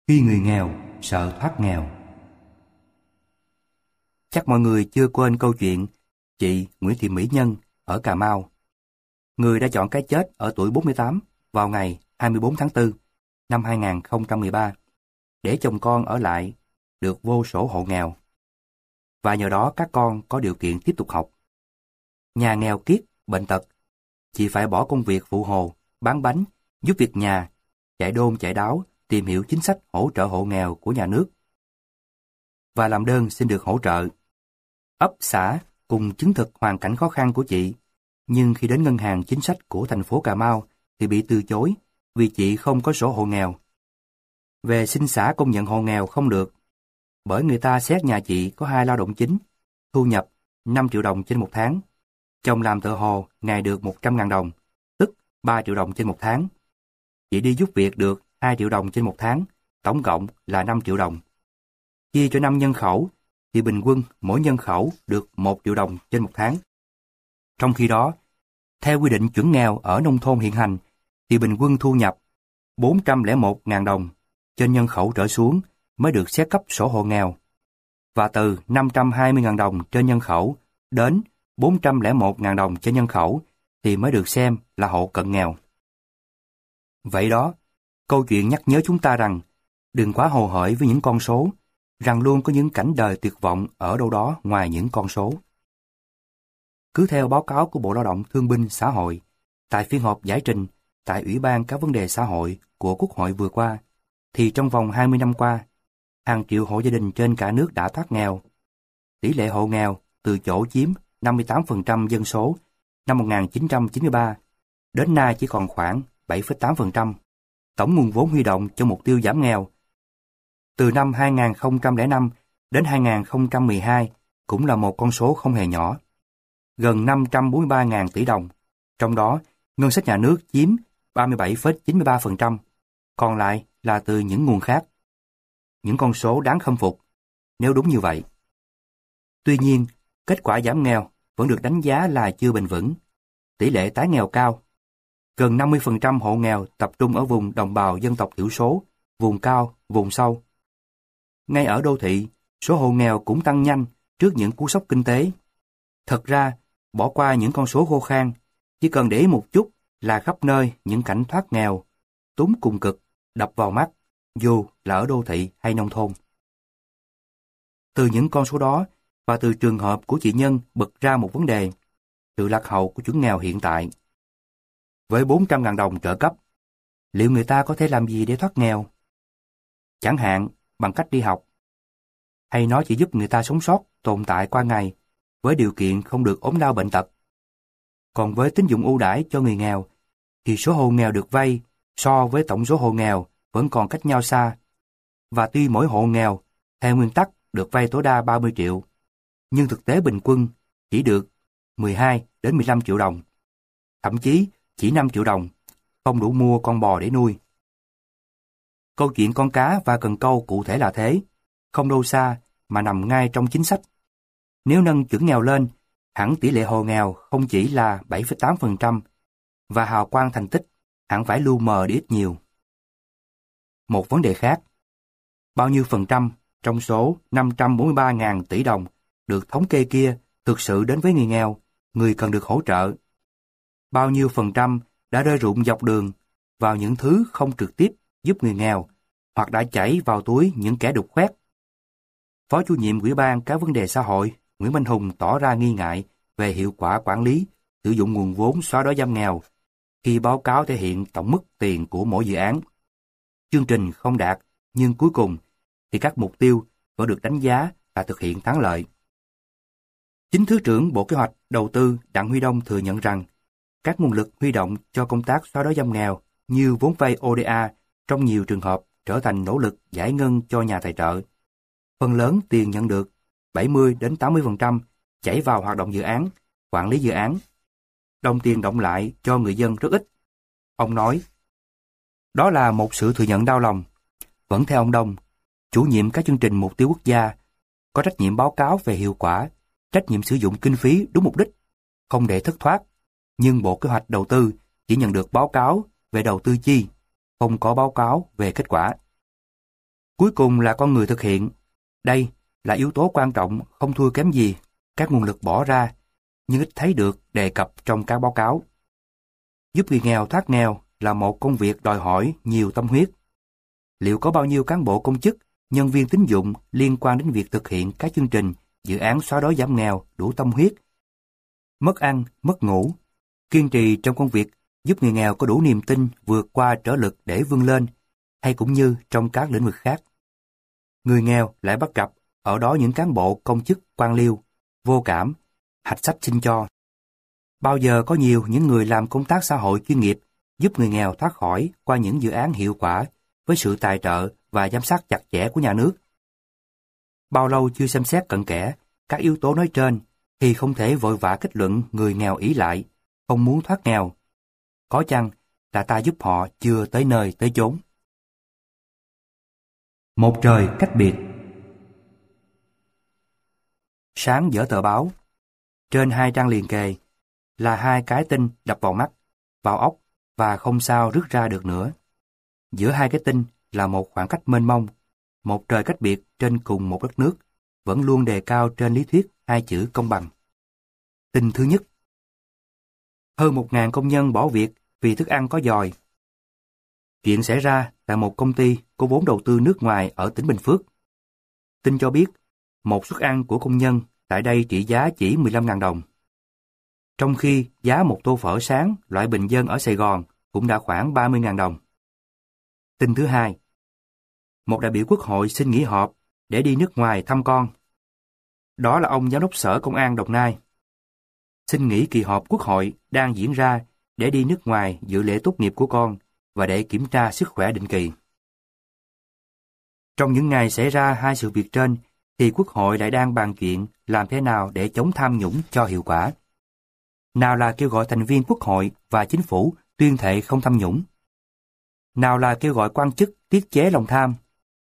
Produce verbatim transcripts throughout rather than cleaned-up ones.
Khi người nghèo sợ thoát nghèo. Chắc mọi người chưa quên câu chuyện chị Nguyễn Thị Mỹ Nhân ở Cà Mau. Người đã chọn cái chết ở tuổi bốn mươi tám vào ngày hai mươi bốn tháng tư năm hai nghìn không trăm mười ba để chồng con ở lại được vô sổ hộ nghèo. Và nhờ đó các con có điều kiện tiếp tục học. Nhà nghèo kiết, bệnh tật, chị phải bỏ công việc phụ hồ, bán bánh, giúp việc nhà, chạy đôn chạy đáo, tìm hiểu chính sách hỗ trợ hộ nghèo của nhà nước và làm đơn xin được hỗ trợ. Ấp xã cùng chứng thực hoàn cảnh khó khăn của chị, nhưng khi đến ngân hàng chính sách của thành phố Cà Mau thì bị từ chối vì chị không có sổ hộ nghèo. Về xin xã công nhận hộ nghèo không được, bởi người ta xét nhà chị có hai lao động chính, thu nhập năm triệu đồng trên một tháng. Chồng làm thợ hồ ngày được một trăm nghìn đồng, tức ba triệu đồng trên một tháng. Chị đi giúp việc được hai triệu đồng trên một tháng, tổng cộng là năm triệu đồng. Chia cho năm nhân khẩu, thì bình quân mỗi nhân khẩu được một triệu đồng trên một tháng. Trong khi đó, theo quy định chuẩn nghèo ở nông thôn hiện hành, thì bình quân thu nhập bốn trăm lẻ một nghìn đồng trên nhân khẩu trở xuống mới được xét cấp sổ hộ nghèo, và từ năm trăm hai mươi nghìn đồng trên nhân khẩu đến bốn trăm lẻ một nghìn đồng trên nhân khẩu thì mới được xem là hộ cận nghèo. Vậy đó, câu chuyện nhắc nhớ chúng ta rằng đừng quá hồ hởi với những con số, rằng luôn có những cảnh đời tuyệt vọng ở đâu đó ngoài những con số. Cứ theo báo cáo của Bộ Lao động Thương binh Xã hội, tại phiên họp giải trình tại Ủy ban các vấn đề xã hội của Quốc hội vừa qua, thì trong vòng hai mươi năm qua, hàng triệu hộ gia đình trên cả nước đã thoát nghèo. Tỷ lệ hộ nghèo từ chỗ chiếm năm mươi tám phần trăm dân số năm một nghìn chín trăm chín mươi ba, đến nay chỉ còn khoảng bảy phẩy tám phần trăm. Tổng nguồn vốn huy động cho mục tiêu giảm nghèo từ năm hai nghìn không trăm lẻ năm đến hai nghìn không trăm mười hai cũng là một con số không hề nhỏ, gần năm trăm bốn mươi ba nghìn tỷ đồng, trong đó ngân sách nhà nước chiếm ba mươi bảy phẩy chín mươi ba phần trăm, còn lại là từ những nguồn khác. Những con số đáng khâm phục nếu đúng như vậy. Tuy nhiên, kết quả giảm nghèo vẫn được đánh giá là chưa bền vững. Tỷ lệ tái nghèo cao. Gần năm mươi phần trăm hộ nghèo tập trung ở vùng đồng bào dân tộc thiểu số, vùng cao, vùng sâu. Ngay ở đô thị, số hộ nghèo cũng tăng nhanh trước những cú sốc kinh tế. Thật ra, bỏ qua những con số khô khan, chỉ cần để ý một chút là khắp nơi những cảnh thoát nghèo, túng cùng cực, đập vào mắt, dù là ở đô thị hay nông thôn. Từ những con số đó, và từ trường hợp của chị Nhân bật ra một vấn đề, sự lạc hậu của chuẩn nghèo hiện tại. Với bốn trăm nghìn đồng trợ cấp, liệu người ta có thể làm gì để thoát nghèo? Chẳng hạn bằng cách đi học. Hay nó chỉ giúp người ta sống sót, tồn tại qua ngày, với điều kiện không được ốm đau bệnh tật. Còn với tín dụng ưu đãi cho người nghèo, thì số hộ nghèo được vay so với tổng số hộ nghèo vẫn còn cách nhau xa. Và tuy mỗi hộ nghèo, theo nguyên tắc được vay tối đa ba mươi triệu, nhưng thực tế bình quân chỉ được mười hai đến mười lăm triệu đồng. Thậm chí chỉ năm triệu đồng, không đủ mua con bò để nuôi. Câu chuyện con cá và cần câu cụ thể là thế, không đâu xa mà nằm ngay trong chính sách. Nếu nâng chuẩn nghèo lên, hẳn tỷ lệ hộ nghèo không chỉ là bảy phẩy tám phần trăm, và hào quang thành tích hẳn phải lu mờ đi ít nhiều. Một vấn đề khác, bao nhiêu phần trăm trong số năm trăm bốn mươi ba nghìn tỷ đồng được thống kê kia thực sự đến với người nghèo, người cần được hỗ trợ? Bao nhiêu phần trăm đã rơi rụng dọc đường vào những thứ không trực tiếp giúp người nghèo, hoặc đã chảy vào túi những kẻ đục khoét? Phó chủ nhiệm Ủy ban các vấn đề xã hội Nguyễn Minh Hùng tỏ ra nghi ngại về hiệu quả quản lý, sử dụng nguồn vốn xóa đói giảm nghèo khi báo cáo thể hiện tổng mức tiền của mỗi dự án. Chương trình không đạt, nhưng cuối cùng thì các mục tiêu vẫn được đánh giá là thực hiện thắng lợi. Chính Thứ trưởng Bộ Kế hoạch Đầu tư Đặng Huy Đông thừa nhận rằng các nguồn lực huy động cho công tác xóa đói giảm nghèo như vốn vay o đê a trong nhiều trường hợp trở thành nỗ lực giải ngân cho nhà tài trợ. Phần lớn tiền nhận được, bảy mươi đến tám mươi phần trăm, chảy vào hoạt động dự án, quản lý dự án. Đồng tiền động lại cho người dân rất ít. Ông nói, đó là một sự thừa nhận đau lòng. Vẫn theo ông Đông, chủ nhiệm các chương trình mục tiêu quốc gia có trách nhiệm báo cáo về hiệu quả, trách nhiệm sử dụng kinh phí đúng mục đích, không để thất thoát. Nhưng Bộ Kế hoạch Đầu tư chỉ nhận được báo cáo về đầu tư chi, không có báo cáo về kết quả. Cuối cùng là con người thực hiện. Đây là yếu tố quan trọng không thua kém gì các nguồn lực bỏ ra, nhưng ít thấy được đề cập trong các báo cáo. Giúp người nghèo thoát nghèo là một công việc đòi hỏi nhiều tâm huyết. Liệu có bao nhiêu cán bộ công chức, nhân viên tín dụng liên quan đến việc thực hiện các chương trình, dự án xóa đói giảm nghèo đủ tâm huyết, mất ăn, mất ngủ, kiên trì trong công việc giúp người nghèo có đủ niềm tin vượt qua trở lực để vươn lên, hay cũng như trong các lĩnh vực khác. Người nghèo lại bắt gặp ở đó những cán bộ công chức quan liêu, vô cảm, hạch sách xin cho. Bao giờ có nhiều những người làm công tác xã hội chuyên nghiệp giúp người nghèo thoát khỏi qua những dự án hiệu quả với sự tài trợ và giám sát chặt chẽ của nhà nước. Bao lâu chưa xem xét cặn kẽ các yếu tố nói trên thì không thể vội vã kết luận người nghèo ỷ lại, không muốn thoát nghèo. Có chăng là ta giúp họ chưa tới nơi tới chốn. Một trời cách biệt. Sáng dở tờ báo, trên hai trang liền kề là hai cái tin đập vào mắt, vào óc và không sao rứt ra được nữa. Giữa hai cái tin là một khoảng cách mênh mông, một trời cách biệt trên cùng một đất nước, vẫn luôn đề cao trên lý thuyết hai chữ công bằng. Tin thứ nhất. Hơn một ngàn công nhân bỏ việc vì thức ăn có giòi. Chuyện xảy ra tại một công ty có vốn đầu tư nước ngoài ở tỉnh Bình Phước. Tin cho biết, một suất ăn của công nhân tại đây trị giá chỉ mười lăm nghìn đồng. Trong khi giá một tô phở sáng loại bình dân ở Sài Gòn cũng đã khoảng ba mươi nghìn đồng. Tin thứ hai. Một đại biểu quốc hội xin nghỉ họp để đi nước ngoài thăm con. Đó là ông Giám đốc Sở Công an Đồng Nai. Xin nghỉ kỳ họp quốc hội đang diễn ra để đi nước ngoài dự lễ tốt nghiệp của con và để kiểm tra sức khỏe định kỳ. Trong những ngày xảy ra hai sự việc trên, thì Quốc hội lại đang bàn chuyện làm thế nào để chống tham nhũng cho hiệu quả. Nào là kêu gọi thành viên Quốc hội và Chính phủ tuyên thệ không tham nhũng. Nào là kêu gọi quan chức tiết chế lòng tham.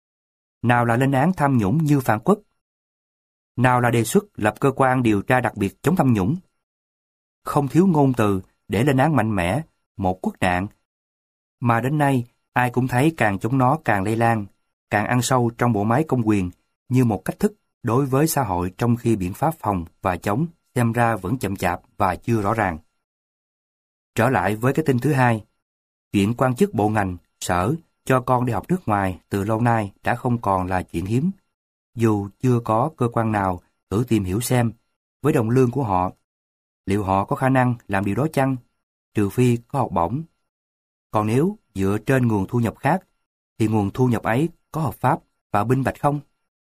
Nào là lên án tham nhũng như phản quốc. Nào là đề xuất lập cơ quan điều tra đặc biệt chống tham nhũng. Không thiếu ngôn từ để lên án mạnh mẽ một quốc nạn mà đến nay ai cũng thấy càng chống nó càng lây lan, càng ăn sâu trong bộ máy công quyền như một cách thức đối với xã hội, trong khi biện pháp phòng và chống xem ra vẫn chậm chạp và chưa rõ ràng. Trở lại với cái tin thứ hai, chuyện quan chức bộ ngành, sở cho con đi học nước ngoài từ lâu nay đã không còn là chuyện hiếm. Dù chưa có cơ quan nào thử tìm hiểu xem, với đồng lương của họ, liệu họ có khả năng làm điều đó chăng, trừ phi có học bổng. Còn nếu dựa trên nguồn thu nhập khác, thì nguồn thu nhập ấy có hợp pháp và minh bạch không?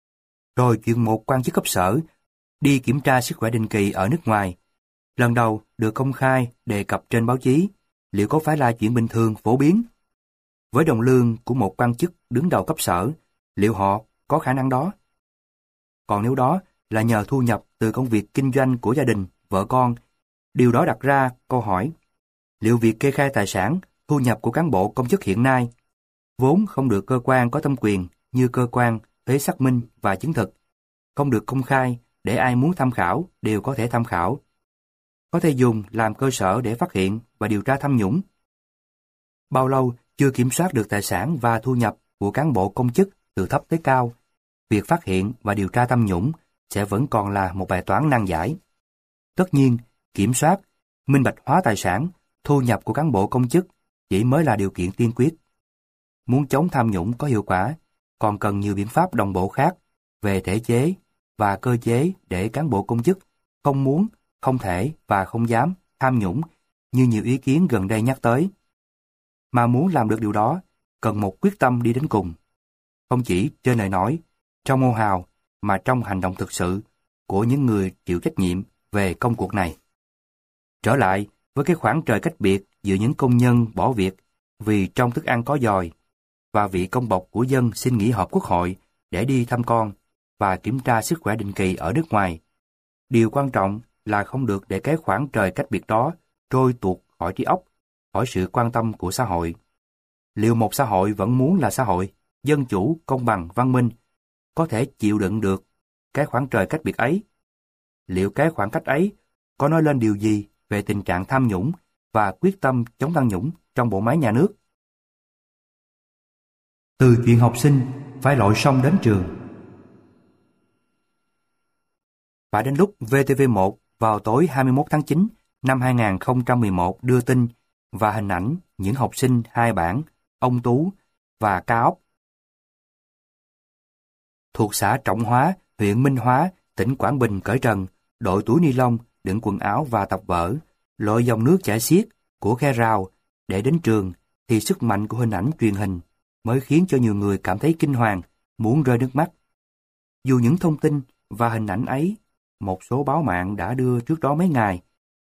Rồi chuyện một quan chức cấp sở đi kiểm tra sức khỏe định kỳ ở nước ngoài, lần đầu được công khai đề cập trên báo chí, liệu có phải là chuyện bình thường phổ biến? Với đồng lương của một quan chức đứng đầu cấp sở, liệu họ có khả năng đó? Còn nếu đó là nhờ thu nhập từ công việc kinh doanh của gia đình, vợ con, điều đó đặt ra câu hỏi, liệu việc kê khai tài sản, thu nhập của cán bộ công chức hiện nay, vốn không được cơ quan có thẩm quyền như cơ quan thuế xác minh và chứng thực, không được công khai để ai muốn tham khảo đều có thể tham khảo, có thể dùng làm cơ sở để phát hiện và điều tra tham nhũng? Bao lâu chưa kiểm soát được tài sản và thu nhập của cán bộ công chức từ thấp tới cao, việc phát hiện và điều tra tham nhũng sẽ vẫn còn là một bài toán nan giải. Tất nhiên, kiểm soát, minh bạch hóa tài sản, thu nhập của cán bộ công chức chỉ mới là điều kiện tiên quyết. Muốn chống tham nhũng có hiệu quả, còn cần nhiều biện pháp đồng bộ khác về thể chế và cơ chế để cán bộ công chức không muốn, không thể và không dám tham nhũng như nhiều ý kiến gần đây nhắc tới. Mà muốn làm được điều đó, cần một quyết tâm đi đến cùng. Không chỉ trên lời nói, trong hô hào, mà trong hành động thực sự của những người chịu trách nhiệm về công cuộc này. Trở lại với cái khoảng trời cách biệt giữa những công nhân bỏ việc vì trong thức ăn có giòi và vị công bộc của dân xin nghỉ họp quốc hội để đi thăm con và kiểm tra sức khỏe định kỳ ở nước ngoài. Điều quan trọng là không được để cái khoảng trời cách biệt đó trôi tuột khỏi trí óc, khỏi sự quan tâm của xã hội. Liệu một xã hội vẫn muốn là xã hội dân chủ, công bằng, văn minh có thể chịu đựng được cái khoảng trời cách biệt ấy? Liệu cái khoảng cách ấy có nói lên điều gì về tình trạng tham nhũng và quyết tâm chống tham nhũng trong bộ máy nhà nước? Từ chuyện học sinh phải lội sông đến trường. Phải đến lúc vê tê vê một vào tối hai mươi mốt tháng chín năm hai nghìn không trăm mười một đưa tin và hình ảnh những học sinh hai bản, ông Tú và Ca Ốc thuộc xã Trọng Hóa, huyện Minh Hóa, tỉnh Quảng Bình cởi trần, đội túi ni lông đựng quần áo và tập vở, lội dòng nước chảy xiết của khe rào để đến trường, thì sức mạnh của hình ảnh truyền hình mới khiến cho nhiều người cảm thấy kinh hoàng, muốn rơi nước mắt. Dù những thông tin và hình ảnh ấy một số báo mạng đã đưa trước đó mấy ngày.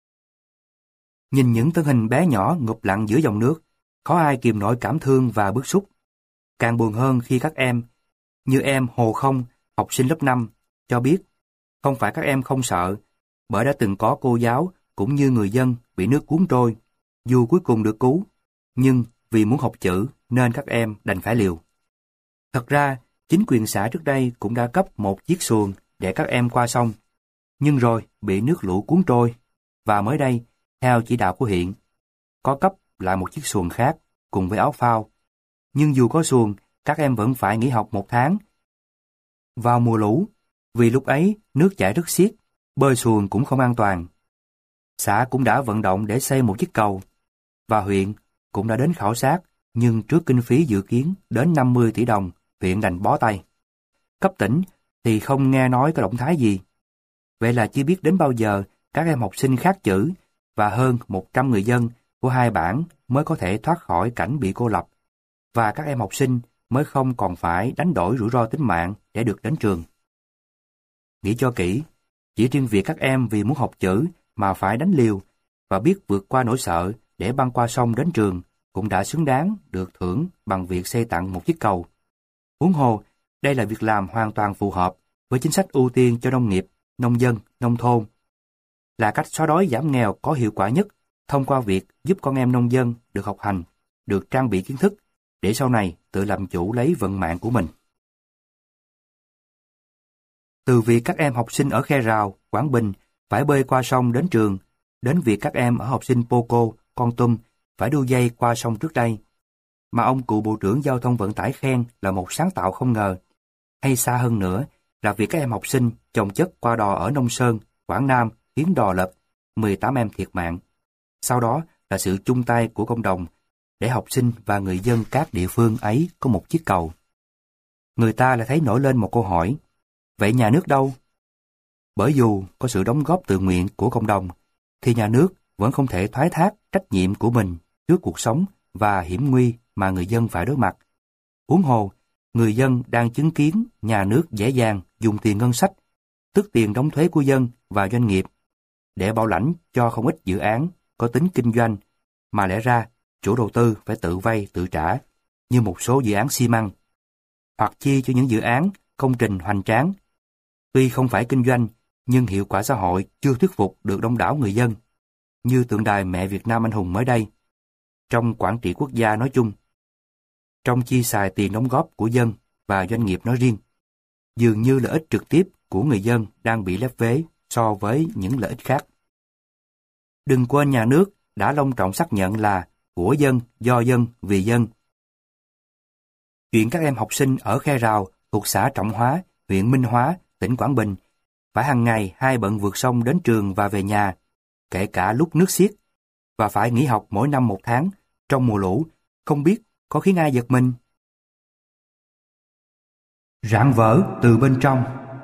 Nhìn những thân hình bé nhỏ ngụp lặn giữa dòng nước, khó ai kìm nổi cảm thương và bức xúc. Càng buồn hơn khi các em, như em Hồ Không, học sinh lớp năm, cho biết không phải các em không sợ, bởi đã từng có cô giáo cũng như người dân bị nước cuốn trôi, dù cuối cùng được cứu, nhưng vì muốn học chữ nên các em đành phải liều. Thật ra, chính quyền xã trước đây cũng đã cấp một chiếc xuồng để các em qua sông, nhưng rồi bị nước lũ cuốn trôi, và mới đây, theo chỉ đạo của huyện, có cấp lại một chiếc xuồng khác cùng với áo phao. Nhưng dù có xuồng, các em vẫn phải nghỉ học một tháng vào mùa lũ, vì lúc ấy nước chảy rất xiết, bơi xuồng cũng không an toàn. Xã cũng đã vận động để xây một chiếc cầu, và huyện cũng đã đến khảo sát, nhưng trước kinh phí dự kiến đến năm mươi tỷ đồng, huyện đành bó tay. Cấp tỉnh thì không nghe nói có động thái gì. Vậy là chưa biết đến bao giờ các em học sinh khác chữ và hơn một trăm người dân của hai bản mới có thể thoát khỏi cảnh bị cô lập, và các em học sinh mới không còn phải đánh đổi rủi ro tính mạng để được đến trường. Nghĩ cho kỹ, chỉ riêng việc các em vì muốn học chữ mà phải đánh liều và biết vượt qua nỗi sợ để băng qua sông đến trường cũng đã xứng đáng được thưởng bằng việc xây tặng một chiếc cầu. Huống hồ, đây là việc làm hoàn toàn phù hợp với chính sách ưu tiên cho nông nghiệp, nông dân, nông thôn. Là cách xóa đói giảm nghèo có hiệu quả nhất thông qua việc giúp con em nông dân được học hành, được trang bị kiến thức để sau này tự làm chủ lấy vận mạng của mình. Từ việc các em học sinh ở Khe Rào, Quảng Bình phải bơi qua sông đến trường, đến việc các em ở học sinh Poco, Kon Tum phải đu dây qua sông trước đây, mà ông cựu Bộ trưởng Giao thông Vận tải khen là một sáng tạo không ngờ. Hay xa hơn nữa là việc các em học sinh chồng chất qua đò ở Nông Sơn, Quảng Nam khiến đò lật, mười tám em thiệt mạng. Sau đó là sự chung tay của cộng đồng để học sinh và người dân các địa phương ấy có một chiếc cầu. Người ta lại thấy nổi lên một câu hỏi, vậy nhà nước đâu? Bởi dù có sự đóng góp tự nguyện của cộng đồng, thì nhà nước vẫn không thể thoái thác trách nhiệm của mình trước cuộc sống và hiểm nguy mà người dân phải đối mặt. Huống hồ, người dân đang chứng kiến nhà nước dễ dàng dùng tiền ngân sách, tức tiền đóng thuế của dân và doanh nghiệp, để bảo lãnh cho không ít dự án có tính kinh doanh, mà lẽ ra chủ đầu tư phải tự vay tự trả, như một số dự án xi măng, hoặc chi cho những dự án công trình hoành tráng. Tuy không phải kinh doanh, nhưng hiệu quả xã hội chưa thuyết phục được đông đảo người dân, như tượng đài mẹ Việt Nam anh hùng mới đây. Trong quản trị quốc gia nói chung, trong chi xài tiền đóng góp của dân và doanh nghiệp nói riêng, dường như lợi ích trực tiếp của người dân đang bị lép vế so với những lợi ích khác. Đừng quên nhà nước đã long trọng xác nhận là của dân, do dân, vì dân. Chuyện các em học sinh ở Khe Rào thuộc xã Trọng Hóa, huyện Minh Hóa, tỉnh Quảng Bình phải hàng ngày hai bận vượt sông đến trường và về nhà, kể cả lúc nước xiết, và phải nghỉ học mỗi năm một tháng trong mùa lũ, không biết có khiến ai giật mình. Rạn vỡ từ bên trong.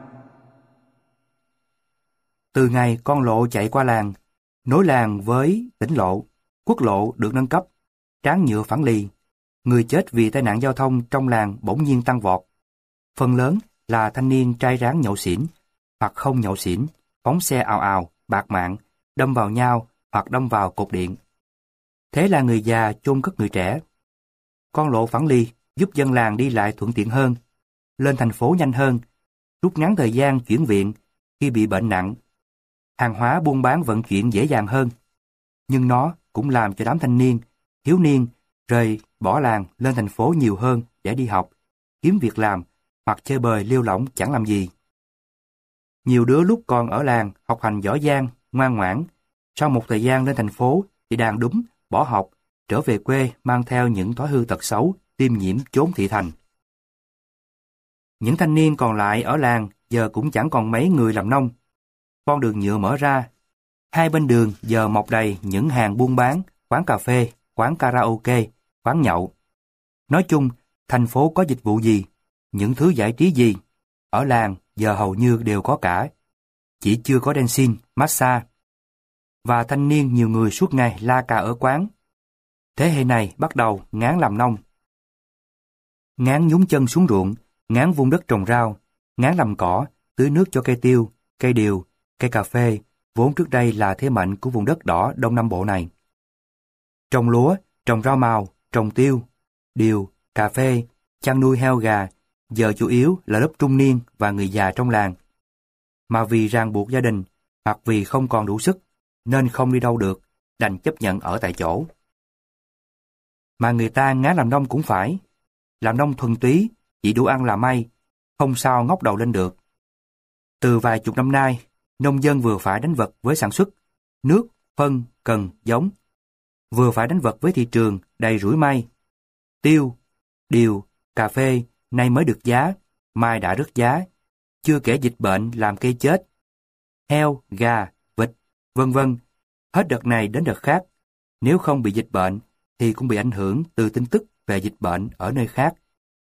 Từ ngày con lộ chạy qua làng, nối làng với tỉnh lộ, quốc lộ được nâng cấp, tráng nhựa phẳng lì, người chết vì tai nạn giao thông trong làng bỗng nhiên tăng vọt. Phần lớn là thanh niên trai ráng nhậu xỉn, hoặc không nhậu xỉn, phóng xe ào ào, bạt mạng, đâm vào nhau hoặc đâm vào cột điện. Thế là người già chôn cất người trẻ. Con lộ phẳng lì giúp dân làng đi lại thuận tiện hơn, lên thành phố nhanh hơn, rút ngắn thời gian chuyển viện khi bị bệnh nặng. Hàng hóa buôn bán vận chuyển dễ dàng hơn. Nhưng nó cũng làm cho đám thanh niên, thiếu niên rời bỏ làng lên thành phố nhiều hơn để đi học, kiếm việc làm hoặc chơi bời lêu lỏng chẳng làm gì. Nhiều đứa lúc còn ở làng học hành giỏi giang, ngoan ngoãn, sau một thời gian lên thành phố thì đàn đúng, bỏ học, trở về quê mang theo những thói hư tật xấu, tiêm nhiễm chốn thị thành. Những thanh niên còn lại ở làng giờ cũng chẳng còn mấy người làm nông. Con đường nhựa mở ra. Hai bên đường giờ mọc đầy những hàng buôn bán, quán cà phê, quán karaoke, quán nhậu. Nói chung, thành phố có dịch vụ gì, những thứ giải trí gì, ở làng giờ hầu như đều có cả. Chỉ chưa có dancing, massage. Và thanh niên nhiều người suốt ngày la cà ở quán. Thế hệ này bắt đầu ngán làm nông. Ngán nhúng chân xuống ruộng, ngán vun đất trồng rau, ngán làm cỏ, tưới nước cho cây tiêu, cây điều, cây cà phê, vốn trước đây là thế mạnh của vùng đất đỏ Đông Nam Bộ này. Trồng lúa, trồng rau màu, trồng tiêu, điều, cà phê, chăn nuôi heo gà, giờ chủ yếu là lớp trung niên và người già trong làng. Mà vì ràng buộc gia đình, hoặc vì không còn đủ sức, nên không đi đâu được, đành chấp nhận ở tại chỗ. Mà người ta ngán làm nông cũng phải. Làm nông thuần túy, chỉ đủ ăn là may, không sao ngóc đầu lên được. Từ vài chục năm nay, nông dân vừa phải đánh vật với sản xuất, nước, phân, cần, giống. Vừa phải đánh vật với thị trường đầy rủi may. Tiêu, điều, cà phê nay mới được giá, mai đã rớt giá. Chưa kể dịch bệnh làm cây chết. Heo, gà, vịt, vân vân. Hết đợt này đến đợt khác. Nếu không bị dịch bệnh, thì cũng bị ảnh hưởng từ tin tức về dịch bệnh ở nơi khác.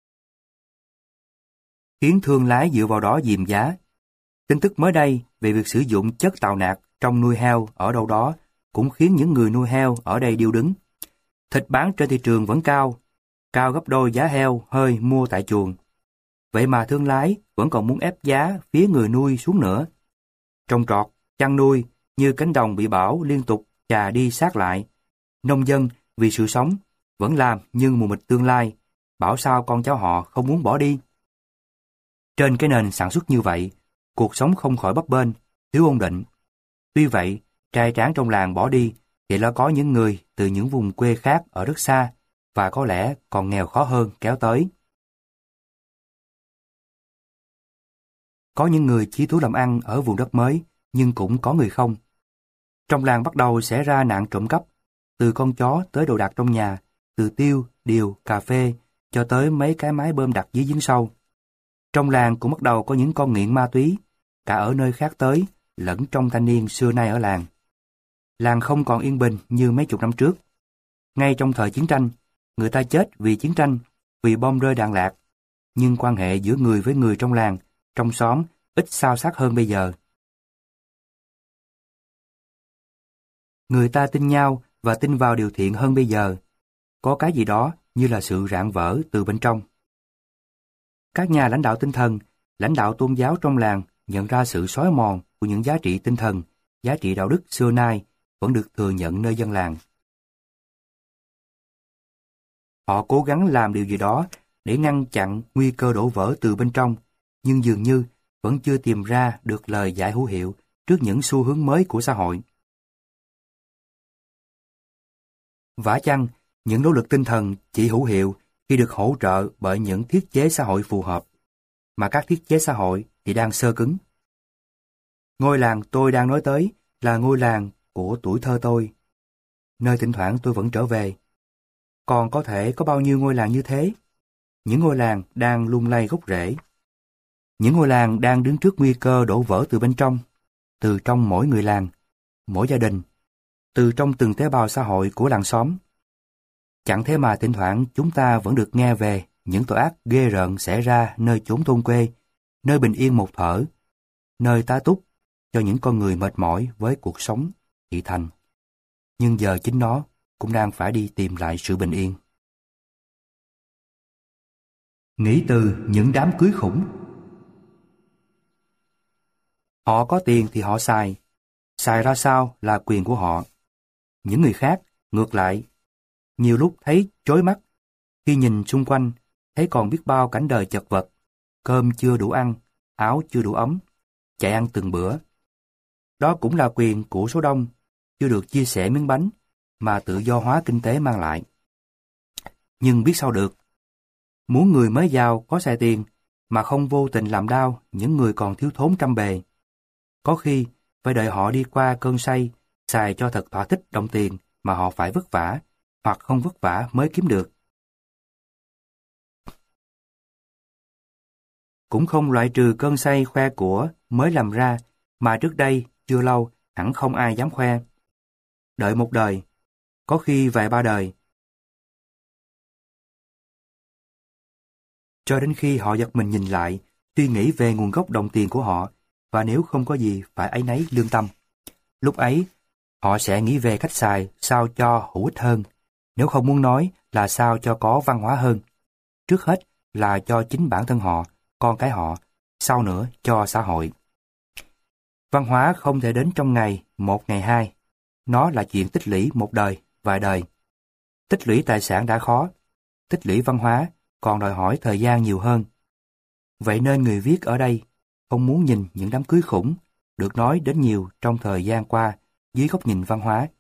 Khiến thương lái dựa vào đó dìm giá. Tin tức mới đây về việc sử dụng chất tạo nạc trong nuôi heo ở đâu đó cũng khiến những người nuôi heo ở đây điêu đứng. Thịt bán trên thị trường vẫn cao, cao gấp đôi giá heo hơi mua tại chuồng. Vậy mà thương lái vẫn còn muốn ép giá phía người nuôi xuống nữa. Trồng trọt, chăn nuôi như cánh đồng bị bão liên tục chà đi sát lại. Nông dân vì sự sống vẫn làm nhưng mù mịt tương lai, bảo sao con cháu họ không muốn bỏ đi. Trên cái nền sản xuất như vậy, cuộc sống không khỏi bấp bênh, thiếu ổn định. Tuy vậy, trai tráng trong làng bỏ đi thì là có những người từ những vùng quê khác ở rất xa và có lẽ còn nghèo khó hơn kéo tới. Có những người chí thú làm ăn ở vùng đất mới, nhưng cũng có người không. Trong làng bắt đầu xảy ra nạn trộm cắp, từ con chó tới đồ đạc trong nhà, từ tiêu, điều, cà phê, cho tới mấy cái máy bơm đặt dưới giếng sâu. Trong làng cũng bắt đầu có những con nghiện ma túy, cả ở nơi khác tới, lẫn trong thanh niên xưa nay ở làng. Làng không còn yên bình như mấy chục năm trước. Ngay trong thời chiến tranh, người ta chết vì chiến tranh, vì bom rơi đạn lạc. Nhưng quan hệ giữa người với người trong làng, trong xóm, ít xao xát hơn bây giờ. Người ta tin nhau và tin vào điều thiện hơn bây giờ. Có cái gì đó như là sự rạn vỡ từ bên trong. Các nhà lãnh đạo tinh thần, lãnh đạo tôn giáo trong làng nhận ra sự xói mòn của những giá trị tinh thần, giá trị đạo đức xưa nay vẫn được thừa nhận nơi dân làng. Họ cố gắng làm điều gì đó để ngăn chặn nguy cơ đổ vỡ từ bên trong, nhưng dường như vẫn chưa tìm ra được lời giải hữu hiệu trước những xu hướng mới của xã hội. Vả chăng, những nỗ lực tinh thần chỉ hữu hiệu khi được hỗ trợ bởi những thiết chế xã hội phù hợp, mà các thiết chế xã hội thì đang xơ cứng. Ngôi làng tôi đang nói tới là ngôi làng của tuổi thơ tôi, nơi thỉnh thoảng tôi vẫn trở về. Còn có thể có bao nhiêu ngôi làng như thế? Những ngôi làng đang lung lay gốc rễ. Những ngôi làng đang đứng trước nguy cơ đổ vỡ từ bên trong, từ trong mỗi người làng, mỗi gia đình, từ trong từng tế bào xã hội của làng xóm. Chẳng thế mà thỉnh thoảng chúng ta vẫn được nghe về những tội ác ghê rợn xảy ra nơi chốn thôn quê, nơi bình yên một thở, nơi tá túc cho những con người mệt mỏi với cuộc sống thị thành. Nhưng giờ chính nó cũng đang phải đi tìm lại sự bình yên. Nghĩ từ những đám cưới khủng. Họ có tiền thì họ xài. Xài ra sao là quyền của họ. Những người khác, ngược lại, nhiều lúc thấy chói mắt. Khi nhìn xung quanh, thấy còn biết bao cảnh đời chật vật. Cơm chưa đủ ăn, áo chưa đủ ấm, chạy ăn từng bữa. Đó cũng là quyền của số đông, chưa được chia sẻ miếng bánh, mà tự do hóa kinh tế mang lại. Nhưng biết sao được. Muốn người mới giàu có xài tiền, mà không vô tình làm đau những người còn thiếu thốn trăm bề. Có khi phải đợi họ đi qua cơn say, xài cho thật thỏa thích đồng tiền mà họ phải vất vả, hoặc không vất vả mới kiếm được. cũng không loại trừ cơn say khoe của mới làm ra mà trước đây chưa lâu hẳn không ai dám khoe. Đợi một đời, có khi vài ba đời, cho đến khi họ giật mình nhìn lại, suy nghĩ về nguồn gốc đồng tiền của họ, và nếu không có gì phải áy náy lương tâm. Lúc ấy, họ sẽ nghĩ về cách xài sao cho hữu ích hơn, nếu không muốn nói là sao cho có văn hóa hơn. Trước hết là cho chính bản thân họ, con cái họ, sau nữa cho xã hội. Văn hóa không thể đến trong ngày, một ngày hai. Nó là chuyện tích lũy một đời, vài đời. Tích lũy tài sản đã khó, tích lũy văn hóa còn đòi hỏi thời gian nhiều hơn. Vậy nên người viết ở đây không muốn nhìn những đám cưới khủng được nói đến nhiều trong thời gian qua dưới góc nhìn văn hóa.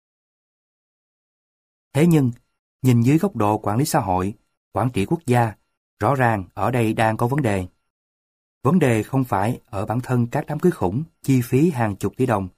Thế nhưng, nhìn dưới góc độ quản lý xã hội, quản trị quốc gia, rõ ràng ở đây đang có vấn đề. Vấn đề không phải ở bản thân các đám cưới khủng chi phí hàng chục tỷ đồng,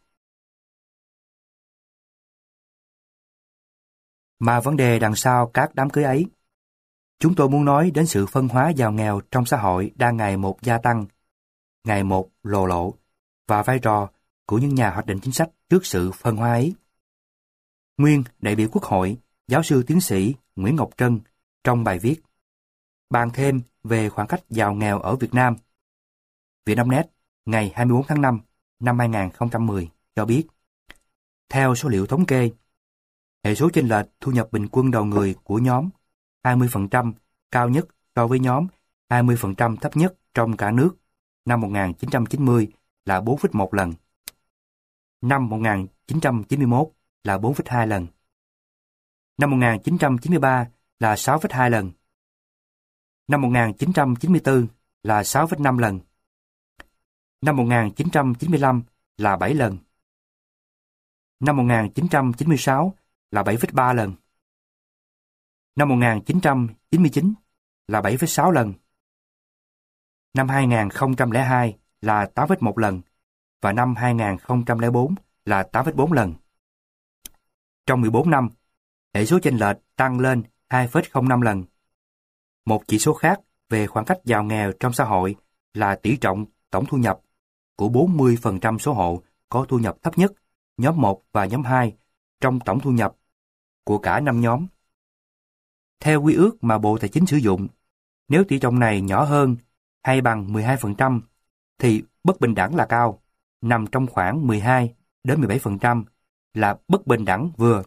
mà vấn đề đằng sau các đám cưới ấy. Chúng tôi muốn nói đến sự phân hóa giàu nghèo trong xã hội đang ngày một gia tăng, ngày một lồ lộ, và vai trò của những nhà hoạch định chính sách trước sự phân hóa ấy. Nguyên đại biểu Quốc hội, giáo sư tiến sĩ Nguyễn Ngọc Trân trong bài viết bàn thêm về khoảng cách giàu nghèo ở Việt Nam, Vietnamnet ngày hai mươi bốn tháng năm năm hai nghìn không trăm mười cho biết, theo số liệu thống kê, hệ số chênh lệch thu nhập bình quân đầu người của nhóm hai mươi phần trăm cao nhất so với nhóm hai mươi phần trăm thấp nhất trong cả nước năm một nghìn chín trăm chín mươi là bốn phẩy một lần, năm một nghìn chín trăm chín mươi mốt là bốn phẩy hai lần, năm một nghìn chín trăm chín mươi ba là sáu phẩy hai lần, năm một nghìn chín trăm chín mươi tư là sáu phẩy năm lần, năm một nghìn chín trăm chín mươi lăm là bảy lần, năm một nghìn chín trăm chín mươi sáu là bảy phẩy ba lần, năm một nghìn chín trăm chín mươi chín là bảy phẩy sáu lần, năm hai nghìn không trăm lẻ hai là tám phẩy một lần, và năm hai nghìn không trăm lẻ bốn là tám phẩy bốn lần. Trong mười bốn năm, hệ số chênh lệch tăng lên hai phẩy không năm lần. Một chỉ số khác về khoảng cách giàu nghèo trong xã hội là tỷ trọng tổng thu nhập của bốn mươi phần trăm số hộ có thu nhập thấp nhất, nhóm một và nhóm hai, trong tổng thu nhập của cả năm nhóm. Theo quy ước mà Bộ Tài chính sử dụng, nếu tỷ trọng này nhỏ hơn hay bằng mười hai phần trăm thì bất bình đẳng là cao, nằm trong khoảng mười hai đến mười bảy phần trăm là bất bình đẳng vừa.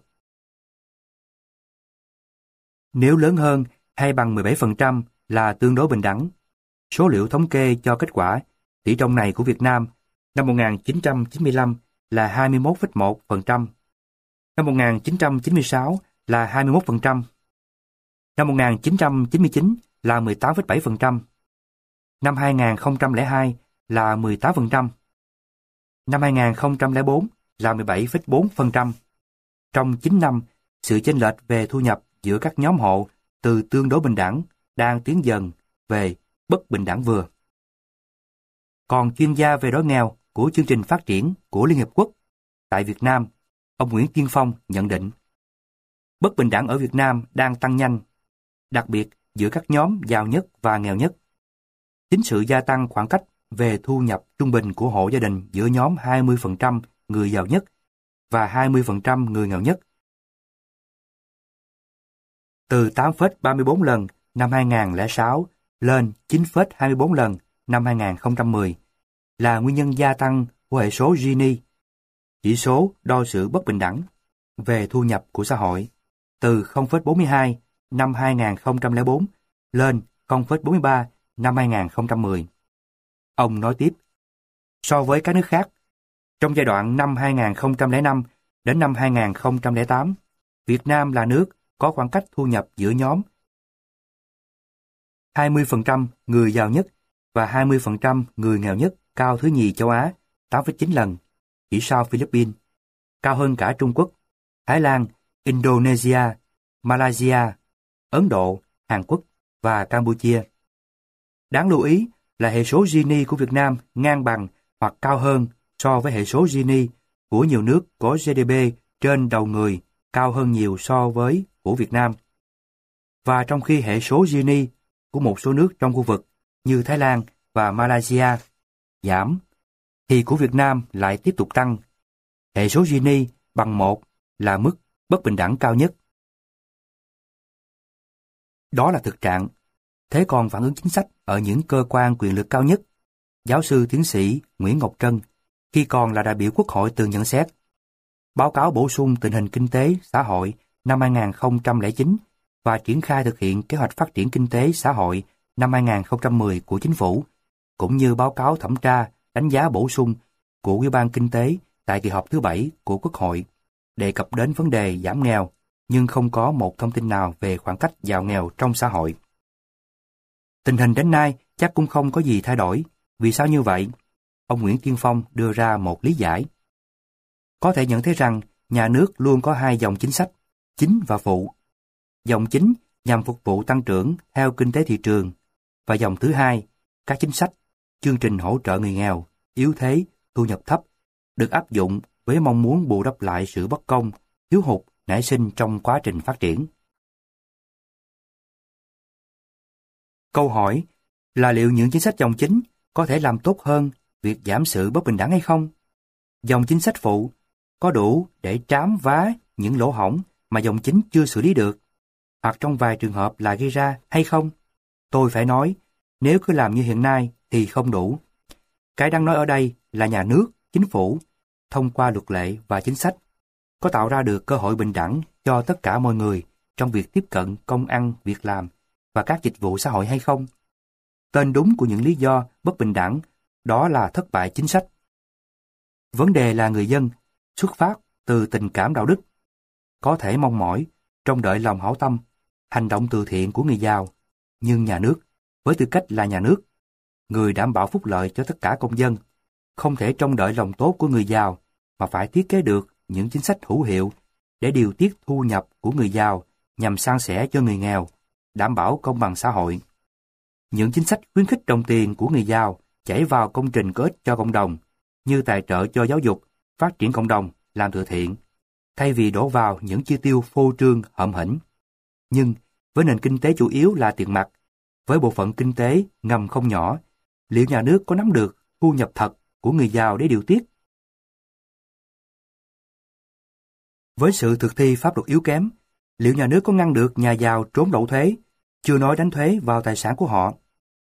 Nếu lớn hơn hay bằng mười bảy phần trăm là tương đối bình đẳng. Số liệu thống kê cho kết quả tỷ trọng này của Việt Nam năm một nghìn chín trăm chín mươi lăm là hai mươi mốt phẩy một phần trăm, năm một nghìn chín trăm chín mươi sáu là hai mươi mốt phần trăm, năm một nghìn chín trăm chín mươi chín là mười tám phẩy bảy phần trăm, năm hai nghìn không trăm lẻ hai là mười tám phần trăm, năm hai nghìn không trăm lẻ bốn là mười bảy phẩy bốn phần trăm. Trong chín năm, sự chênh lệch về thu nhập giữa các nhóm hộ từ tương đối bình đẳng đang tiến dần về bất bình đẳng vừa. Còn chuyên gia về đói nghèo của chương trình phát triển của Liên Hiệp Quốc tại Việt Nam, ông Nguyễn Tiên Phong nhận định, bất bình đẳng ở Việt Nam đang tăng nhanh, đặc biệt giữa các nhóm giàu nhất và nghèo nhất. Chính sự gia tăng khoảng cách về thu nhập trung bình của hộ gia đình giữa nhóm hai mươi phần trăm người giàu nhất và hai mươi phần trăm người nghèo nhất, từ tám phẩy ba mươi bốn lần năm hai nghìn không trăm lẻ sáu lên chín phẩy hai mươi bốn lần năm hai nghìn không trăm mười, là nguyên nhân gia tăng của hệ số Gini, chỉ số đo sự bất bình đẳng về thu nhập của xã hội, từ không phẩy bốn mươi hai năm hai nghìn không trăm lẻ bốn lên không phẩy bốn mươi ba năm hai nghìn không trăm mười. Ông nói tiếp, so với các nước khác, trong giai đoạn năm hai nghìn không trăm lẻ năm đến năm hai nghìn không trăm lẻ tám, Việt Nam là nước có khoảng cách thu nhập giữa nhóm hai mươi phần trăm người giàu nhất và hai mươi phần trăm người nghèo nhất cao thứ nhì châu Á, tám phẩy chín lần, chỉ sau Philippines, cao hơn cả Trung Quốc, Thái Lan, Indonesia, Malaysia, Ấn Độ, Hàn Quốc và Campuchia. Đáng lưu ý là hệ số Gini của Việt Nam ngang bằng hoặc cao hơn so với hệ số Gini của nhiều nước có giê đê pê trên đầu người cao hơn nhiều so với của Việt Nam. Và trong khi hệ số Gini của một số nước trong khu vực như Thái Lan, và Malaysia giảm, thì của Việt Nam lại tiếp tục tăng. Hệ số Gini bằng một là mức bất bình đẳng cao nhất. Đó là thực trạng. Thế còn phản ứng chính sách ở những cơ quan quyền lực cao nhất, giáo sư tiến sĩ Nguyễn Ngọc Trân, khi còn là đại biểu Quốc hội từng nhận xét, báo cáo bổ sung tình hình kinh tế, xã hội năm hai nghìn không trăm lẻ chín và triển khai thực hiện kế hoạch phát triển kinh tế, xã hội năm hai nghìn không trăm mười của Chính phủ, cũng như báo cáo thẩm tra, đánh giá bổ sung của Ủy ban Kinh tế tại kỳ họp thứ bảy của Quốc hội, đề cập đến vấn đề giảm nghèo, nhưng không có một thông tin nào về khoảng cách giàu nghèo trong xã hội. Tình hình đến nay chắc cũng không có gì thay đổi. Vì sao như vậy? Ông Nguyễn Tiên Phong đưa ra một lý giải. Có thể nhận thấy rằng nhà nước luôn có hai dòng chính sách, chính và phụ. Dòng chính nhằm phục vụ tăng trưởng theo kinh tế thị trường, và dòng thứ hai, các chính sách, chương trình hỗ trợ người nghèo, yếu thế, thu nhập thấp, được áp dụng với mong muốn bù đắp lại sự bất công, thiếu hụt nảy sinh trong quá trình phát triển. Câu hỏi là liệu những chính sách dòng chính có thể làm tốt hơn việc giảm sự bất bình đẳng hay không? Dòng chính sách phụ có đủ để trám vá những lỗ hổng mà dòng chính chưa xử lý được, hoặc trong vài trường hợp là gây ra hay không? Tôi phải nói, nếu cứ làm như hiện nay thì không đủ. Cái đang nói ở đây là nhà nước, chính phủ, thông qua luật lệ và chính sách, có tạo ra được cơ hội bình đẳng cho tất cả mọi người trong việc tiếp cận công ăn, việc làm và các dịch vụ xã hội hay không? Tên đúng của những lý do bất bình đẳng đó là thất bại chính sách. Vấn đề là người dân xuất phát từ tình cảm đạo đức, có thể mong mỏi, trông đợi lòng hảo tâm, hành động từ thiện của người giàu, nhưng nhà nước, với tư cách là nhà nước, người đảm bảo phúc lợi cho tất cả công dân, không thể trông đợi lòng tốt của người giàu mà phải thiết kế được những chính sách hữu hiệu để điều tiết thu nhập của người giàu nhằm san sẻ cho người nghèo, đảm bảo công bằng xã hội. Những chính sách khuyến khích đồng tiền của người giàu chảy vào công trình có ích cho cộng đồng, như tài trợ cho giáo dục, phát triển cộng đồng, làm từ thiện, thay vì đổ vào những chi tiêu phô trương hậm hĩnh. Nhưng với nền kinh tế chủ yếu là tiền mặt, với bộ phận kinh tế ngầm không nhỏ, liệu nhà nước có nắm được thu nhập thật của người giàu để điều tiết? Với sự thực thi pháp luật yếu kém, liệu nhà nước có ngăn được nhà giàu trốn lậu thuế, chưa nói đánh thuế vào tài sản của họ?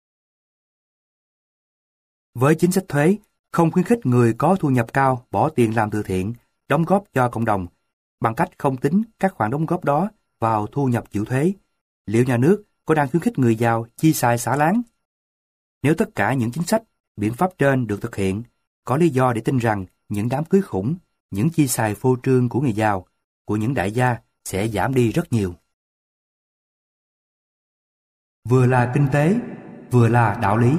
Với chính sách thuế, không khuyến khích người có thu nhập cao bỏ tiền làm từ thiện, đóng góp cho cộng đồng, bằng cách không tính các khoản đóng góp đó vào thu nhập chịu thuế, liệu nhà nước có đang khuyến khích người giàu chi xài xả láng? Nếu tất cả những chính sách, biện pháp trên được thực hiện, có lý do để tin rằng những đám cưới khủng, những chi xài phô trương của người giàu, của những đại gia sẽ giảm đi rất nhiều. Vừa là kinh tế, vừa là đạo lý.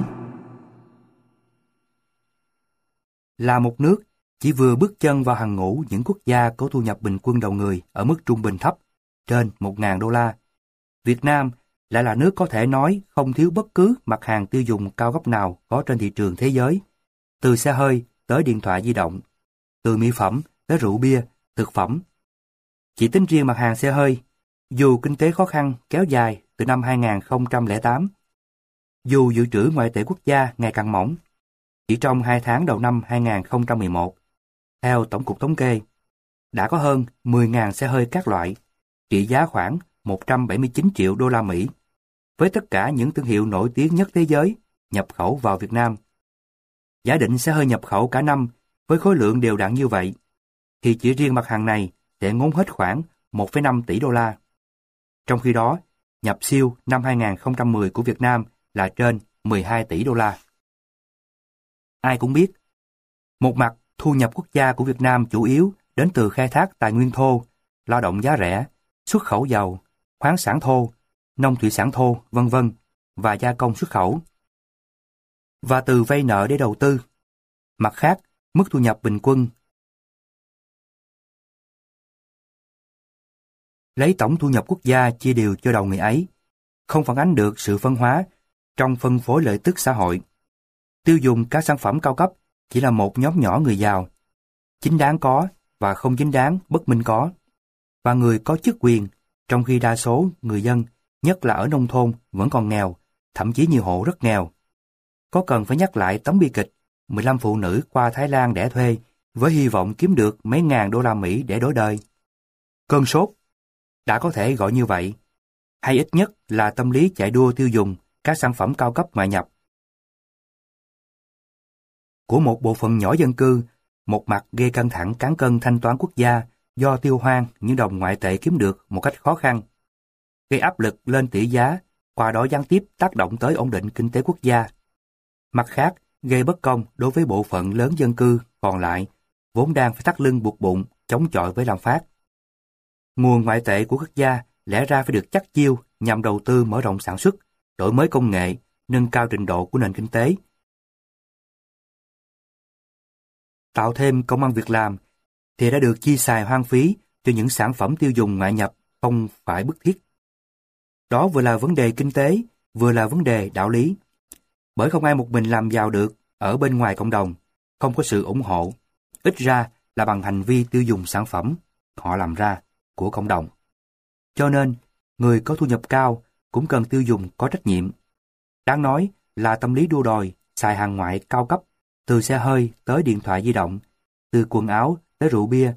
Là một nước chỉ vừa bước chân vào hàng ngũ những quốc gia có thu nhập bình quân đầu người ở mức trung bình thấp, trên một nghìn đô la, Việt Nam lại là nước có thể nói không thiếu bất cứ mặt hàng tiêu dùng cao cấp nào có trên thị trường thế giới, từ xe hơi tới điện thoại di động, từ mỹ phẩm tới rượu bia, thực phẩm. Chỉ tính riêng mặt hàng xe hơi, dù kinh tế khó khăn kéo dài từ năm hai nghìn không trăm lẻ tám, dù dự trữ ngoại tệ quốc gia ngày càng mỏng, chỉ trong hai tháng đầu năm hai nghìn không trăm mười một, theo Tổng cục Thống kê, đã có hơn mười nghìn xe hơi các loại, trị giá khoảng một trăm bảy mươi chín triệu đô la Mỹ, với tất cả những thương hiệu nổi tiếng nhất thế giới nhập khẩu vào Việt Nam. Giả định xe hơi nhập khẩu cả năm với khối lượng đều đặn như vậy, thì chỉ riêng mặt hàng này sẽ ngốn hết khoảng một phẩy năm tỷ đô la. Trong khi đó, nhập siêu năm hai nghìn không trăm mười của Việt Nam là trên mười hai tỷ đô la. Ai cũng biết, một mặt thu nhập quốc gia của Việt Nam chủ yếu đến từ khai thác tài nguyên thô, lao động giá rẻ, xuất khẩu dầu, khoáng sản thô, nông thủy sản thô, vân vân và gia công xuất khẩu, và từ vay nợ để đầu tư. Mặt khác, mức thu nhập bình quân lấy tổng thu nhập quốc gia chia đều cho đầu người ấy, không phản ánh được sự phân hóa trong phân phối lợi tức xã hội. Tiêu dùng các sản phẩm cao cấp chỉ là một nhóm nhỏ người giàu, chính đáng có và không chính đáng bất minh có, và người có chức quyền, trong khi đa số người dân, nhất là ở nông thôn, vẫn còn nghèo, thậm chí nhiều hộ rất nghèo. Có cần phải nhắc lại tấm bi kịch mười lăm phụ nữ qua Thái Lan đẻ thuê với hy vọng kiếm được mấy ngàn đô la Mỹ để đổi đời? Cơn sốt, đã có thể gọi như vậy, hay ít nhất là tâm lý chạy đua tiêu dùng các sản phẩm cao cấp ngoại nhập của một bộ phận nhỏ dân cư, một mặt gây căng thẳng cán cân thanh toán quốc gia do tiêu hoang những đồng ngoại tệ kiếm được một cách khó khăn, gây áp lực lên tỷ giá, qua đó gián tiếp tác động tới ổn định kinh tế quốc gia. Mặt khác, gây bất công đối với bộ phận lớn dân cư còn lại, vốn đang phải thắt lưng buộc bụng, chống chọi với lạm phát. Nguồn ngoại tệ của quốc gia lẽ ra phải được chắt chiu nhằm đầu tư mở rộng sản xuất, đổi mới công nghệ, nâng cao trình độ của nền kinh tế, tạo thêm công ăn việc làm, thì đã được chi xài hoang phí cho những sản phẩm tiêu dùng ngoại nhập không phải bức thiết. Đó vừa là vấn đề kinh tế, vừa là vấn đề đạo lý. Bởi không ai một mình làm giàu được ở bên ngoài cộng đồng, không có sự ủng hộ, ít ra là bằng hành vi tiêu dùng sản phẩm họ làm ra của cộng đồng. Cho nên, người có thu nhập cao cũng cần tiêu dùng có trách nhiệm. Đáng nói là tâm lý đua đòi, xài hàng ngoại cao cấp, từ xe hơi tới điện thoại di động, từ quần áo tới rượu bia.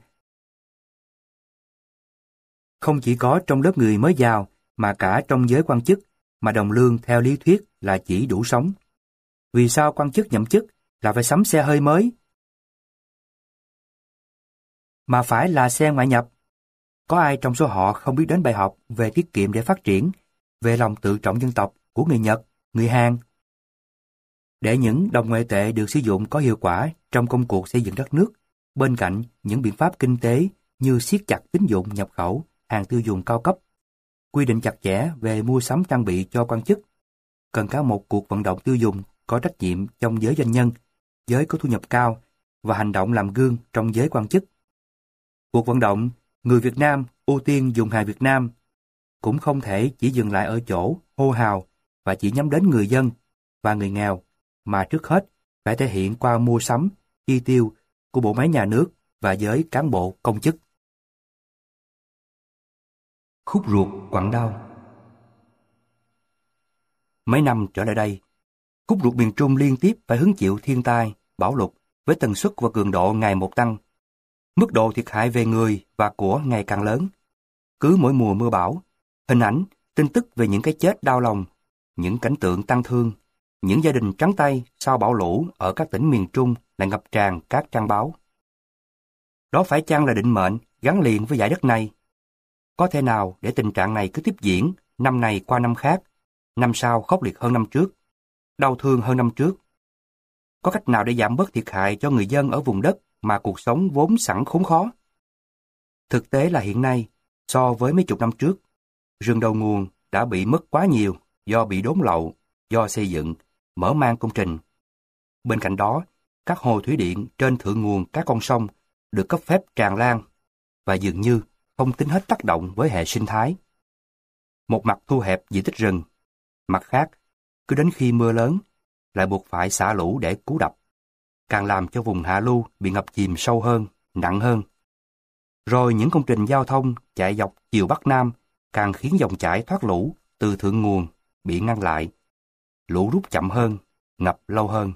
Không chỉ có trong lớp người mới giàu, mà cả trong giới quan chức, mà đồng lương theo lý thuyết là chỉ đủ sống. Vì sao quan chức nhậm chức là phải sắm xe hơi mới, mà phải là xe ngoại nhập? Có ai trong số họ không biết đến bài học về tiết kiệm để phát triển, về lòng tự trọng dân tộc của người Nhật, người Hàn? Để những đồng ngoại tệ được sử dụng có hiệu quả trong công cuộc xây dựng đất nước, bên cạnh những biện pháp kinh tế như siết chặt tín dụng nhập khẩu, hàng tiêu dùng cao cấp, quy định chặt chẽ về mua sắm trang bị cho quan chức, cần có một cuộc vận động tiêu dùng có trách nhiệm trong giới doanh nhân, giới có thu nhập cao và hành động làm gương trong giới quan chức. Cuộc vận động người Việt Nam ưu tiên dùng hàng Việt Nam cũng không thể chỉ dừng lại ở chỗ hô hào và chỉ nhắm đến người dân và người nghèo, mà trước hết phải thể hiện qua mua sắm, chi tiêu của bộ máy nhà nước và giới cán bộ công chức. Khúc ruột quặn đau. Mấy năm trở lại đây, khúc ruột miền Trung liên tiếp phải hứng chịu thiên tai, bão lụt với tần suất và cường độ ngày một tăng. Mức độ thiệt hại về người và của ngày càng lớn. Cứ mỗi mùa mưa bão, hình ảnh, tin tức về những cái chết đau lòng, những cảnh tượng tang thương, những gia đình trắng tay sau bão lũ ở các tỉnh miền Trung lại ngập tràn các trang báo. Đó phải chăng là định mệnh gắn liền với dải đất này? Có thể nào để tình trạng này cứ tiếp diễn, năm này qua năm khác, năm sau khốc liệt hơn năm trước, đau thương hơn năm trước? Có cách nào để giảm bớt thiệt hại cho người dân ở vùng đất mà cuộc sống vốn sẵn khốn khó? Thực tế là hiện nay, so với mấy chục năm trước, rừng đầu nguồn đã bị mất quá nhiều do bị đốn lậu, do xây dựng, mở mang công trình. Bên cạnh đó, các hồ thủy điện trên thượng nguồn các con sông được cấp phép tràn lan và dường như không tính hết tác động với hệ sinh thái. Một mặt thu hẹp diện tích rừng, mặt khác, cứ đến khi mưa lớn, lại buộc phải xả lũ để cứu đập, càng làm cho vùng hạ lưu bị ngập chìm sâu hơn, nặng hơn. Rồi những công trình giao thông chạy dọc chiều Bắc Nam càng khiến dòng chảy thoát lũ từ thượng nguồn bị ngăn lại, lũ rút chậm hơn, ngập lâu hơn.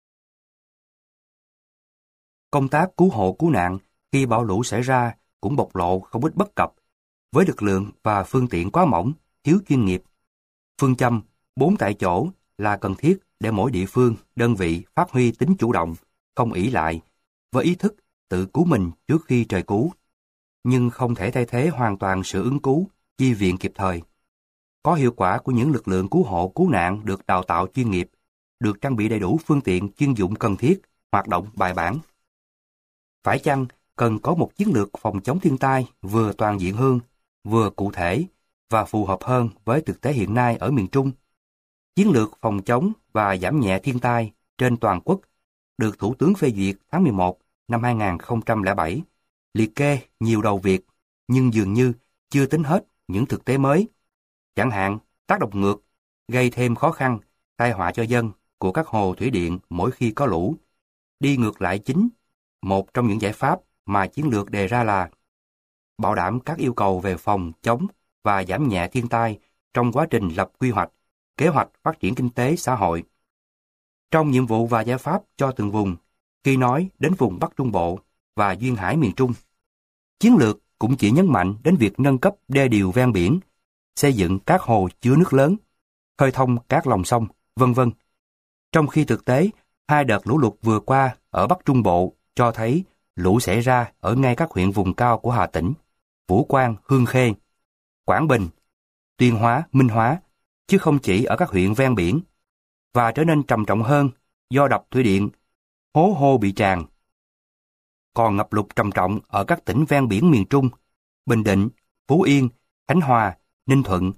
Công tác cứu hộ cứu nạn khi bão lũ xảy ra cũng bộc lộ không ít bất cập, với lực lượng và phương tiện quá mỏng, thiếu chuyên nghiệp. Phương châm bốn tại chỗ là cần thiết để mỗi địa phương, đơn vị phát huy tính chủ động, không ỷ lại, với ý thức tự cứu mình trước khi trời cứu, nhưng không thể thay thế hoàn toàn sự ứng cứu, chi viện kịp thời. Có hiệu quả của những lực lượng cứu hộ cứu nạn được đào tạo chuyên nghiệp, được trang bị đầy đủ phương tiện chuyên dụng cần thiết, hoạt động bài bản. Phải chăng cần có một chiến lược phòng chống thiên tai vừa toàn diện hơn, vừa cụ thể và phù hợp hơn với thực tế hiện nay ở miền Trung? Chiến lược phòng chống và giảm nhẹ thiên tai trên toàn quốc được Thủ tướng phê duyệt tháng mười một năm hai nghìn không trăm lẻ bảy, liệt kê nhiều đầu việc, nhưng dường như chưa tính hết những thực tế mới. Chẳng hạn, tác động ngược, gây thêm khó khăn, tai họa cho dân của các hồ thủy điện mỗi khi có lũ. Đi ngược lại chính, một trong những giải pháp mà chiến lược đề ra là bảo đảm các yêu cầu về phòng, chống và giảm nhẹ thiên tai trong quá trình lập quy hoạch, kế hoạch phát triển kinh tế xã hội. Trong nhiệm vụ và giải pháp cho từng vùng, khi nói đến vùng Bắc Trung Bộ và duyên hải miền Trung, chiến lược cũng chỉ nhấn mạnh đến việc nâng cấp đê điều ven biển, xây dựng các hồ chứa nước lớn, khơi thông các lòng sông, vân vân. Trong khi thực tế, hai đợt lũ lụt vừa qua ở Bắc Trung Bộ cho thấy lũ xảy ra ở ngay các huyện vùng cao của Hà Tĩnh, Vũ Quang, Hương Khê, Quảng Bình, Tuyên Hóa, Minh Hóa, chứ không chỉ ở các huyện ven biển, và trở nên trầm trọng hơn do đập thủy điện Hố Hô bị tràn. Còn ngập lụt trầm trọng ở các tỉnh ven biển miền Trung, Bình Định, Phú Yên, Khánh Hòa, Ninh Thuận,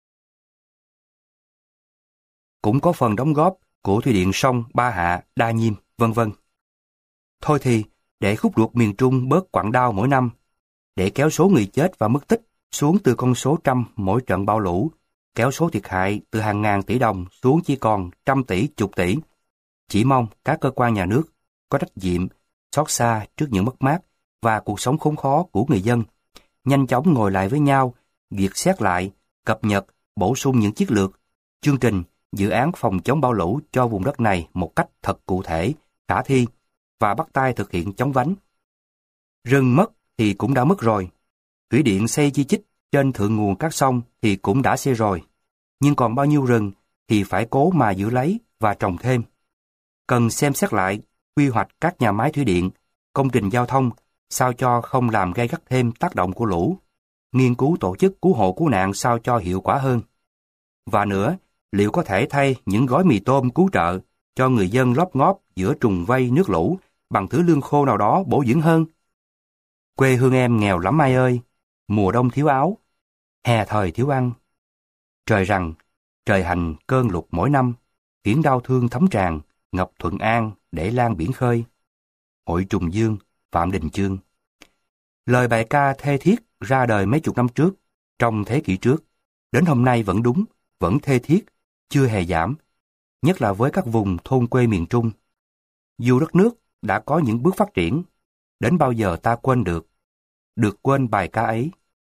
cũng có phần đóng góp của thủy điện sông Ba Hạ, Đa Nhiêm, vân vân. Thôi thì, để khúc ruột miền Trung bớt quặn đau mỗi năm, để kéo số người chết và mất tích xuống từ con số trăm mỗi trận bão lũ, kéo số thiệt hại từ hàng ngàn tỷ đồng xuống chỉ còn trăm tỷ, chục tỷ. Chỉ mong các cơ quan nhà nước có trách nhiệm, xót xa trước những mất mát và cuộc sống khốn khó của người dân, nhanh chóng ngồi lại với nhau, duyệt xét lại, cập nhật, bổ sung những chiến lược, chương trình, dự án phòng chống bão lũ cho vùng đất này một cách thật cụ thể, khả thi, và bắt tay thực hiện chóng vánh. Rừng mất thì cũng đã mất rồi. Thủy điện xây chi chít trên thượng nguồn các sông thì cũng đã xây rồi. Nhưng còn bao nhiêu rừng thì phải cố mà giữ lấy và trồng thêm. Cần xem xét lại quy hoạch các nhà máy thủy điện, công trình giao thông sao cho không làm gây gắt thêm tác động của lũ. Nghiên cứu tổ chức cứu hộ cứu nạn sao cho hiệu quả hơn. Và nữa, liệu có thể thay những gói mì tôm cứu trợ cho người dân lóp ngóp giữa trùng vây nước lũ bằng thứ lương khô nào đó bổ dưỡng hơn? Quê hương em nghèo lắm ai ơi, mùa đông thiếu áo, hè thời thiếu ăn. Trời rằng, trời hành cơn lụt mỗi năm, khiến đau thương thấm tràn, ngập Thuận An để lan biển khơi. Hội Trùng Dương, Phạm Đình Chương. Lời bài ca thê thiết ra đời mấy chục năm trước, trong thế kỷ trước, đến hôm nay vẫn đúng, vẫn thê thiết, chưa hề giảm, nhất là với các vùng thôn quê miền Trung. Dù đất nước đã có những bước phát triển, đến bao giờ ta quên được, được quên bài ca ấy.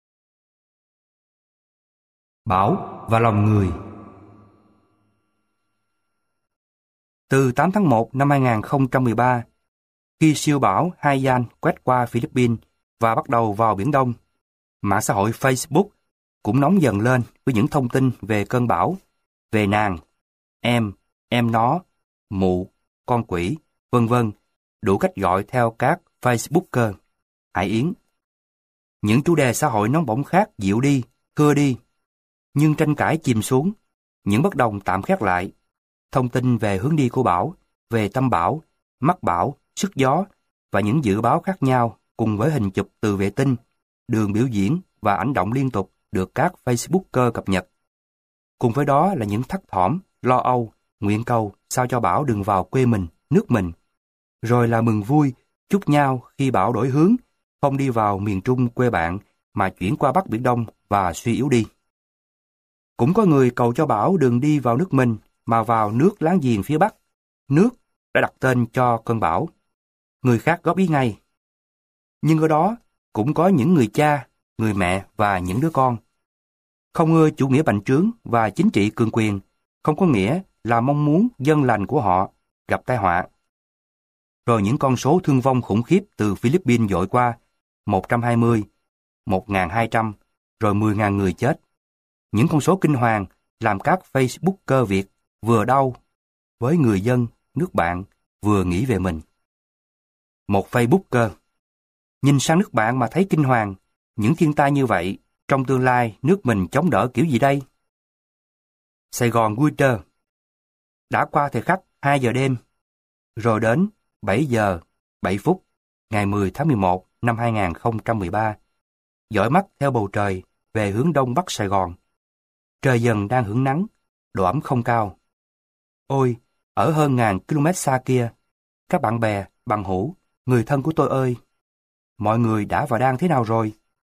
Bão và lòng người. Từ tám tháng một năm hai nghìn không trăm mười ba, khi siêu bão Haiyan quét qua Philippines và bắt đầu vào Biển Đông, mạng xã hội Facebook cũng nóng dần lên với những thông tin về cơn bão, về nàng, em, em nó, mụ, con quỷ, vân vân, đủ cách gọi theo các Facebooker, Hải Yến. Những chủ đề xã hội nóng bỏng khác dịu đi, thưa đi, nhưng tranh cãi chìm xuống, những bất đồng tạm khép lại. Thông tin về hướng đi của bão, về tâm bão, mắt bão, sức gió và những dự báo khác nhau cùng với hình chụp từ vệ tinh, đường biểu diễn và ảnh động liên tục được các Facebooker cập nhật. Cùng với đó là những thấp thỏm, lo âu, nguyện cầu sao cho bão đừng vào quê mình, nước mình. Rồi là mừng vui, chúc nhau khi bão đổi hướng, không đi vào miền Trung quê bạn mà chuyển qua Bắc Biển Đông và suy yếu đi. Cũng có người cầu cho bão đừng đi vào nước mình mà vào nước láng giềng phía Bắc, nước đã đặt tên cho cơn bão. Người khác góp ý ngay. Nhưng ở đó cũng có những người cha, người mẹ và những đứa con. Không ưa chủ nghĩa bành trướng và chính trị cường quyền, không có nghĩa là mong muốn dân lành của họ gặp tai họa. Rồi những con số thương vong khủng khiếp từ Philippines dội qua, một trăm hai mươi, một nghìn hai trăm, rồi mười nghìn người chết. Những con số kinh hoàng làm các Facebooker Việt vừa đau với người dân, nước bạn, vừa nghĩ về mình. Một Facebooker: nhìn sang nước bạn mà thấy kinh hoàng, những thiên tai như vậy, trong tương lai nước mình chống đỡ kiểu gì đây? Sài Gòn Twitter: đã qua thời khắc hai giờ đêm, rồi đến bảy giờ bảy phút ngày mười tháng mười một năm hai nghìn không trăm mười ba, dõi mắt theo bầu trời về hướng đông bắc Sài Gòn. Trời dần đang hửng nắng, độ ẩm không cao. Ôi, ở hơn ngàn km xa kia, các bạn bè, bằng hữu, người thân của tôi ơi, mọi người đã và đang thế nào rồi?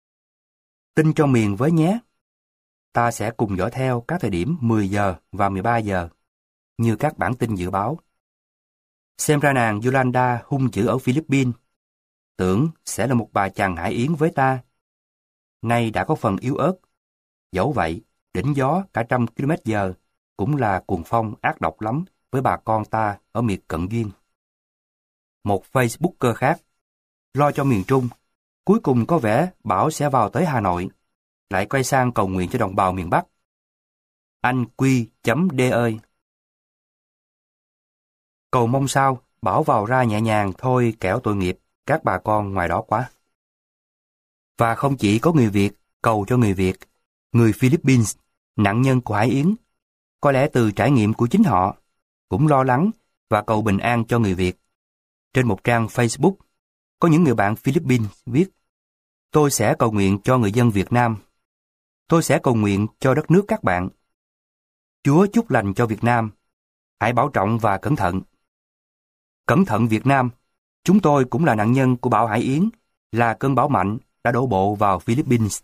Tin cho miền với nhé. Ta sẽ cùng dõi theo các thời điểm mười giờ và mười ba giờ, như các bản tin dự báo. Xem ra nàng Yolanda hung dữ ở Philippines, tưởng sẽ là một bà chàng Hải Yến với ta. Nay đã có phần yếu ớt. Dẫu vậy, đỉnh gió cả trăm km giờ cũng là cuồng phong ác độc lắm với bà con ta ở miệt Cận Duyên. Một Facebooker khác, lo cho miền Trung, cuối cùng có vẻ bảo sẽ vào tới Hà Nội, lại quay sang cầu nguyện cho đồng bào miền Bắc. Anh Quy chấm D ơi! Cầu mong sao, bảo vào ra nhẹ nhàng thôi, kẻo tội nghiệp các bà con ngoài đó quá. Và không chỉ có người Việt cầu cho người Việt, người Philippines, nạn nhân của Hải Yến, có lẽ từ trải nghiệm của chính họ, cũng lo lắng và cầu bình an cho người Việt. Trên một trang Facebook, có những người bạn Philippines viết: "Tôi sẽ cầu nguyện cho người dân Việt Nam. Tôi sẽ cầu nguyện cho đất nước các bạn. Chúa chúc lành cho Việt Nam. Hãy bảo trọng và cẩn thận. Cẩn thận Việt Nam, chúng tôi cũng là nạn nhân của bão Hải Yến, là cơn bão mạnh đã đổ bộ vào Philippines."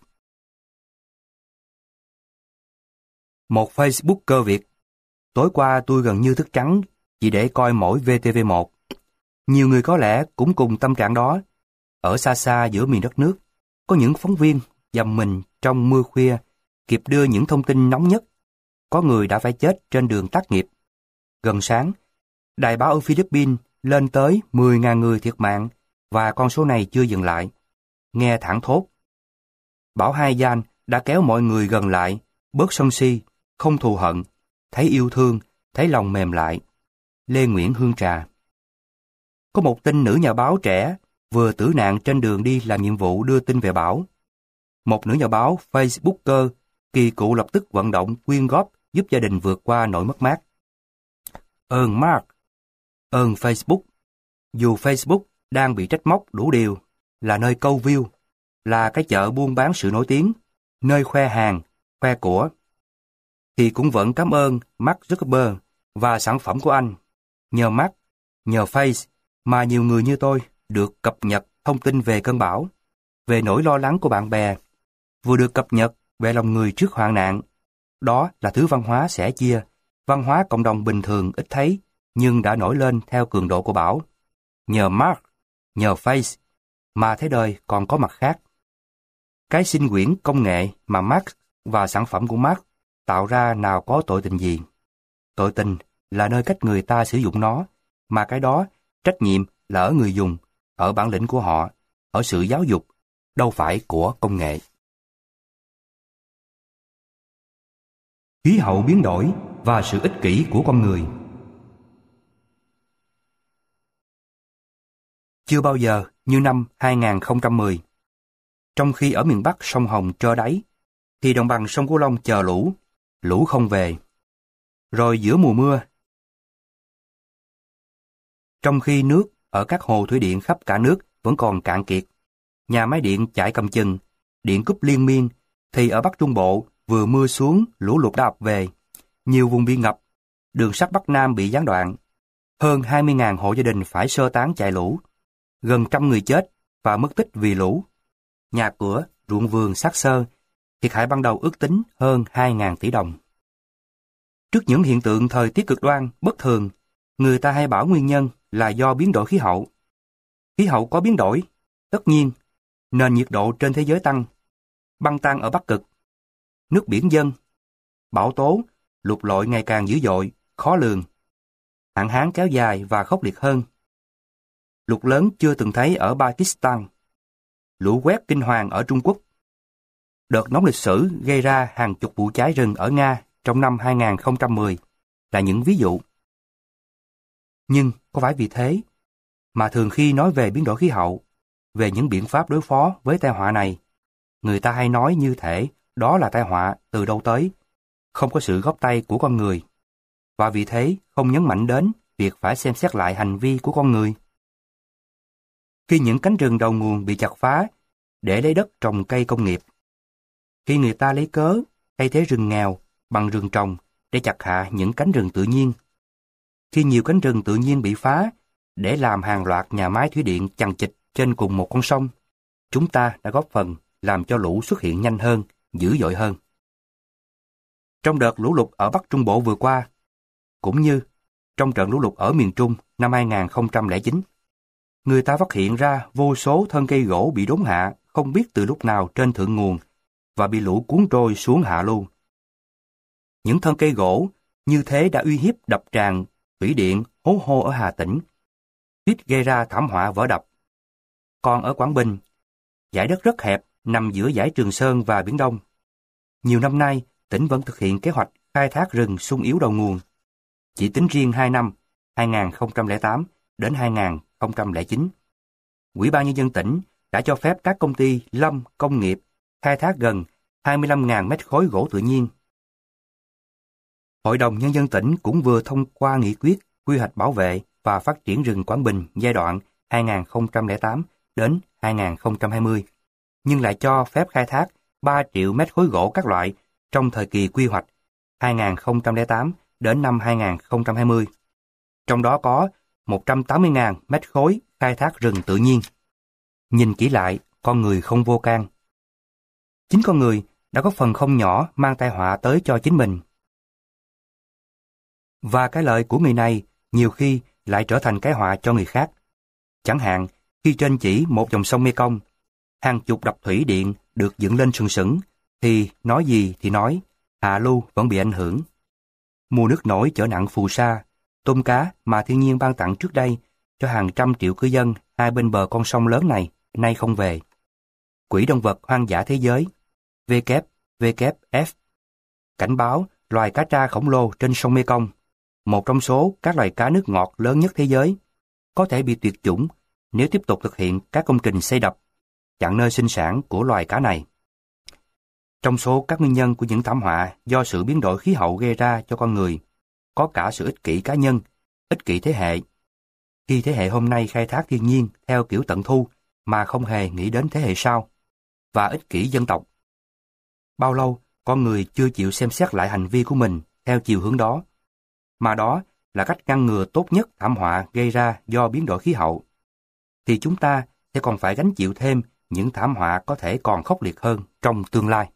Một Facebooker Việt: "Tối qua tôi gần như thức trắng chỉ để coi mỗi vê tê vê một. Nhiều người có lẽ cũng cùng tâm trạng đó. Ở xa xa giữa miền đất nước, có những phóng viên dầm mình trong mưa khuya, kịp đưa những thông tin nóng nhất. Có người đã phải chết trên đường tác nghiệp. Gần sáng, đài báo ở Philippines lên tới mười nghìn người thiệt mạng và con số này chưa dừng lại. Nghe thảng thốt. Bão Haiyan đã kéo mọi người gần lại, bớt sân si, không thù hận, thấy yêu thương, thấy lòng mềm lại." Lê Nguyễn Hương Trà. Có một tin nữ nhà báo trẻ vừa tử nạn trên đường đi làm nhiệm vụ đưa tin về bão. Một nữ nhà báo Facebooker kỳ cựu lập tức vận động quyên góp giúp gia đình vượt qua nỗi mất mát. Ơn Mark, ơn Facebook. Dù Facebook đang bị trách móc đủ điều, là nơi câu view, là cái chợ buôn bán sự nổi tiếng, nơi khoe hàng, khoe của, thì cũng vẫn cảm ơn Mark Zuckerberg và sản phẩm của anh. Nhờ Mark, nhờ Face mà nhiều người như tôi được cập nhật thông tin về cơn bão, về nỗi lo lắng của bạn bè, vừa được cập nhật về lòng người trước hoạn nạn. Đó là thứ văn hóa sẻ chia, văn hóa cộng đồng bình thường ít thấy, nhưng đã nổi lên theo cường độ của bão. Nhờ Mark, nhờ Face, mà thế đời còn có mặt khác. Cái sinh quyển công nghệ mà Mark và sản phẩm của Mark tạo ra nào có tội tình gì. Tội tình là nơi cách người ta sử dụng nó, mà cái đó trách nhiệm là ở người dùng, ở bản lĩnh của họ, ở sự giáo dục, đâu phải của công nghệ. Khí hậu biến đổi và sự ích kỷ của con người. Chưa bao giờ như năm hai nghìn không trăm mười, trong khi ở miền Bắc sông Hồng trơ đáy, thì đồng bằng sông Cửu Long chờ lũ, lũ không về. Rồi giữa mùa mưa, trong khi nước ở các hồ thủy điện khắp cả nước vẫn còn cạn kiệt, nhà máy điện chạy cầm chừng, điện cúp liên miên, thì ở Bắc Trung Bộ vừa mưa xuống, lũ lụt đã ập về. Nhiều vùng bị ngập, đường sắt Bắc Nam bị gián đoạn. Hơn hai mươi nghìn hộ gia đình phải sơ tán chạy lũ. Gần trăm người chết và mất tích vì lũ. Nhà cửa, ruộng vườn xác xơ, thiệt hại ban đầu ước tính hơn hai nghìn tỷ đồng. Trước những hiện tượng thời tiết cực đoan, bất thường, người ta hay bảo nguyên nhân là do biến đổi khí hậu. Khí hậu có biến đổi, tất nhiên, nền nhiệt độ trên thế giới tăng, băng tan ở Bắc Cực, nước biển dâng, bão tố, lụt lội ngày càng dữ dội, khó lường, hạn hán kéo dài và khốc liệt hơn. Lụt lớn chưa từng thấy ở Pakistan, lũ quét kinh hoàng ở Trung Quốc. Đợt nóng lịch sử gây ra hàng chục vụ cháy rừng ở Nga trong năm hai nghìn không trăm mười là những ví dụ. Nhưng có phải vì thế mà thường khi nói về biến đổi khí hậu, về những biện pháp đối phó với tai họa này, người ta hay nói như thể đó là tai họa từ đâu tới, không có sự góp tay của con người, và vì thế không nhấn mạnh đến việc phải xem xét lại hành vi của con người. Khi những cánh rừng đầu nguồn bị chặt phá để lấy đất trồng cây công nghiệp, khi người ta lấy cớ thay thế rừng nghèo bằng rừng trồng để chặt hạ những cánh rừng tự nhiên, khi nhiều cánh rừng tự nhiên bị phá để làm hàng loạt nhà máy thủy điện chằng chịt trên cùng một con sông, chúng ta đã góp phần làm cho lũ xuất hiện nhanh hơn, dữ dội hơn. Trong đợt lũ lụt ở Bắc Trung Bộ vừa qua, cũng như trong trận lũ lụt ở miền Trung năm hai nghìn không trăm lẻ chín, người ta phát hiện ra vô số thân cây gỗ bị đốn hạ không biết từ lúc nào trên thượng nguồn và bị lũ cuốn trôi xuống hạ lưu. Những thân cây gỗ như thế đã uy hiếp đập tràn thủy điện, hố hô ở Hà Tĩnh, suýt gây ra thảm họa vỡ đập. Còn ở Quảng Bình, dải đất rất hẹp nằm giữa dải Trường Sơn và Biển Đông. Nhiều năm nay, tỉnh vẫn thực hiện kế hoạch khai thác rừng sung yếu đầu nguồn. Chỉ tính riêng hai năm, hai nghìn không trăm lẻ tám đến hai nghìn không trăm lẻ chín, Ủy ban Nhân dân tỉnh đã cho phép các công ty lâm công nghiệp khai thác gần hai mươi lăm nghìn mét khối gỗ tự nhiên. Hội đồng Nhân dân tỉnh cũng vừa thông qua nghị quyết quy hoạch bảo vệ và phát triển rừng Quảng Bình giai đoạn hai nghìn không trăm lẻ tám đến hai nghìn không trăm hai mươi, nhưng lại cho phép khai thác ba triệu mét khối gỗ các loại trong thời kỳ quy hoạch hai nghìn không trăm lẻ tám đến năm hai nghìn không trăm hai mươi. Trong đó có một trăm tám mươi nghìn mét khối khai thác rừng tự nhiên. Nhìn kỹ lại, con người không vô can. Chính con người đã có phần không nhỏ mang tai họa tới cho chính mình. Và cái lợi của người này nhiều khi lại trở thành cái họa cho người khác. Chẳng hạn, khi trên chỉ một dòng sông Mekong, hàng chục đập thủy điện được dựng lên sừng sững, thì nói gì thì nói, hạ lưu vẫn bị ảnh hưởng. Mùa nước nổi chở nặng phù sa, tôm cá mà thiên nhiên ban tặng trước đây cho hàng trăm triệu cư dân hai bên bờ con sông lớn này nay không về. Quỹ động vật hoang dã thế giới W W F cảnh báo loài cá tra khổng lồ trên sông Mekong, một trong số các loài cá nước ngọt lớn nhất thế giới, có thể bị tuyệt chủng nếu tiếp tục thực hiện các công trình xây đập, chặn nơi sinh sản của loài cá này. Trong số các nguyên nhân của những thảm họa do sự biến đổi khí hậu gây ra cho con người, có cả sự ích kỷ cá nhân, ích kỷ thế hệ. Khi thế hệ hôm nay khai thác thiên nhiên theo kiểu tận thu mà không hề nghĩ đến thế hệ sau, và ích kỷ dân tộc. Bao lâu con người chưa chịu xem xét lại hành vi của mình theo chiều hướng đó, mà đó là cách ngăn ngừa tốt nhất thảm họa gây ra do biến đổi khí hậu, thì chúng ta sẽ còn phải gánh chịu thêm những thảm họa có thể còn khốc liệt hơn trong tương lai.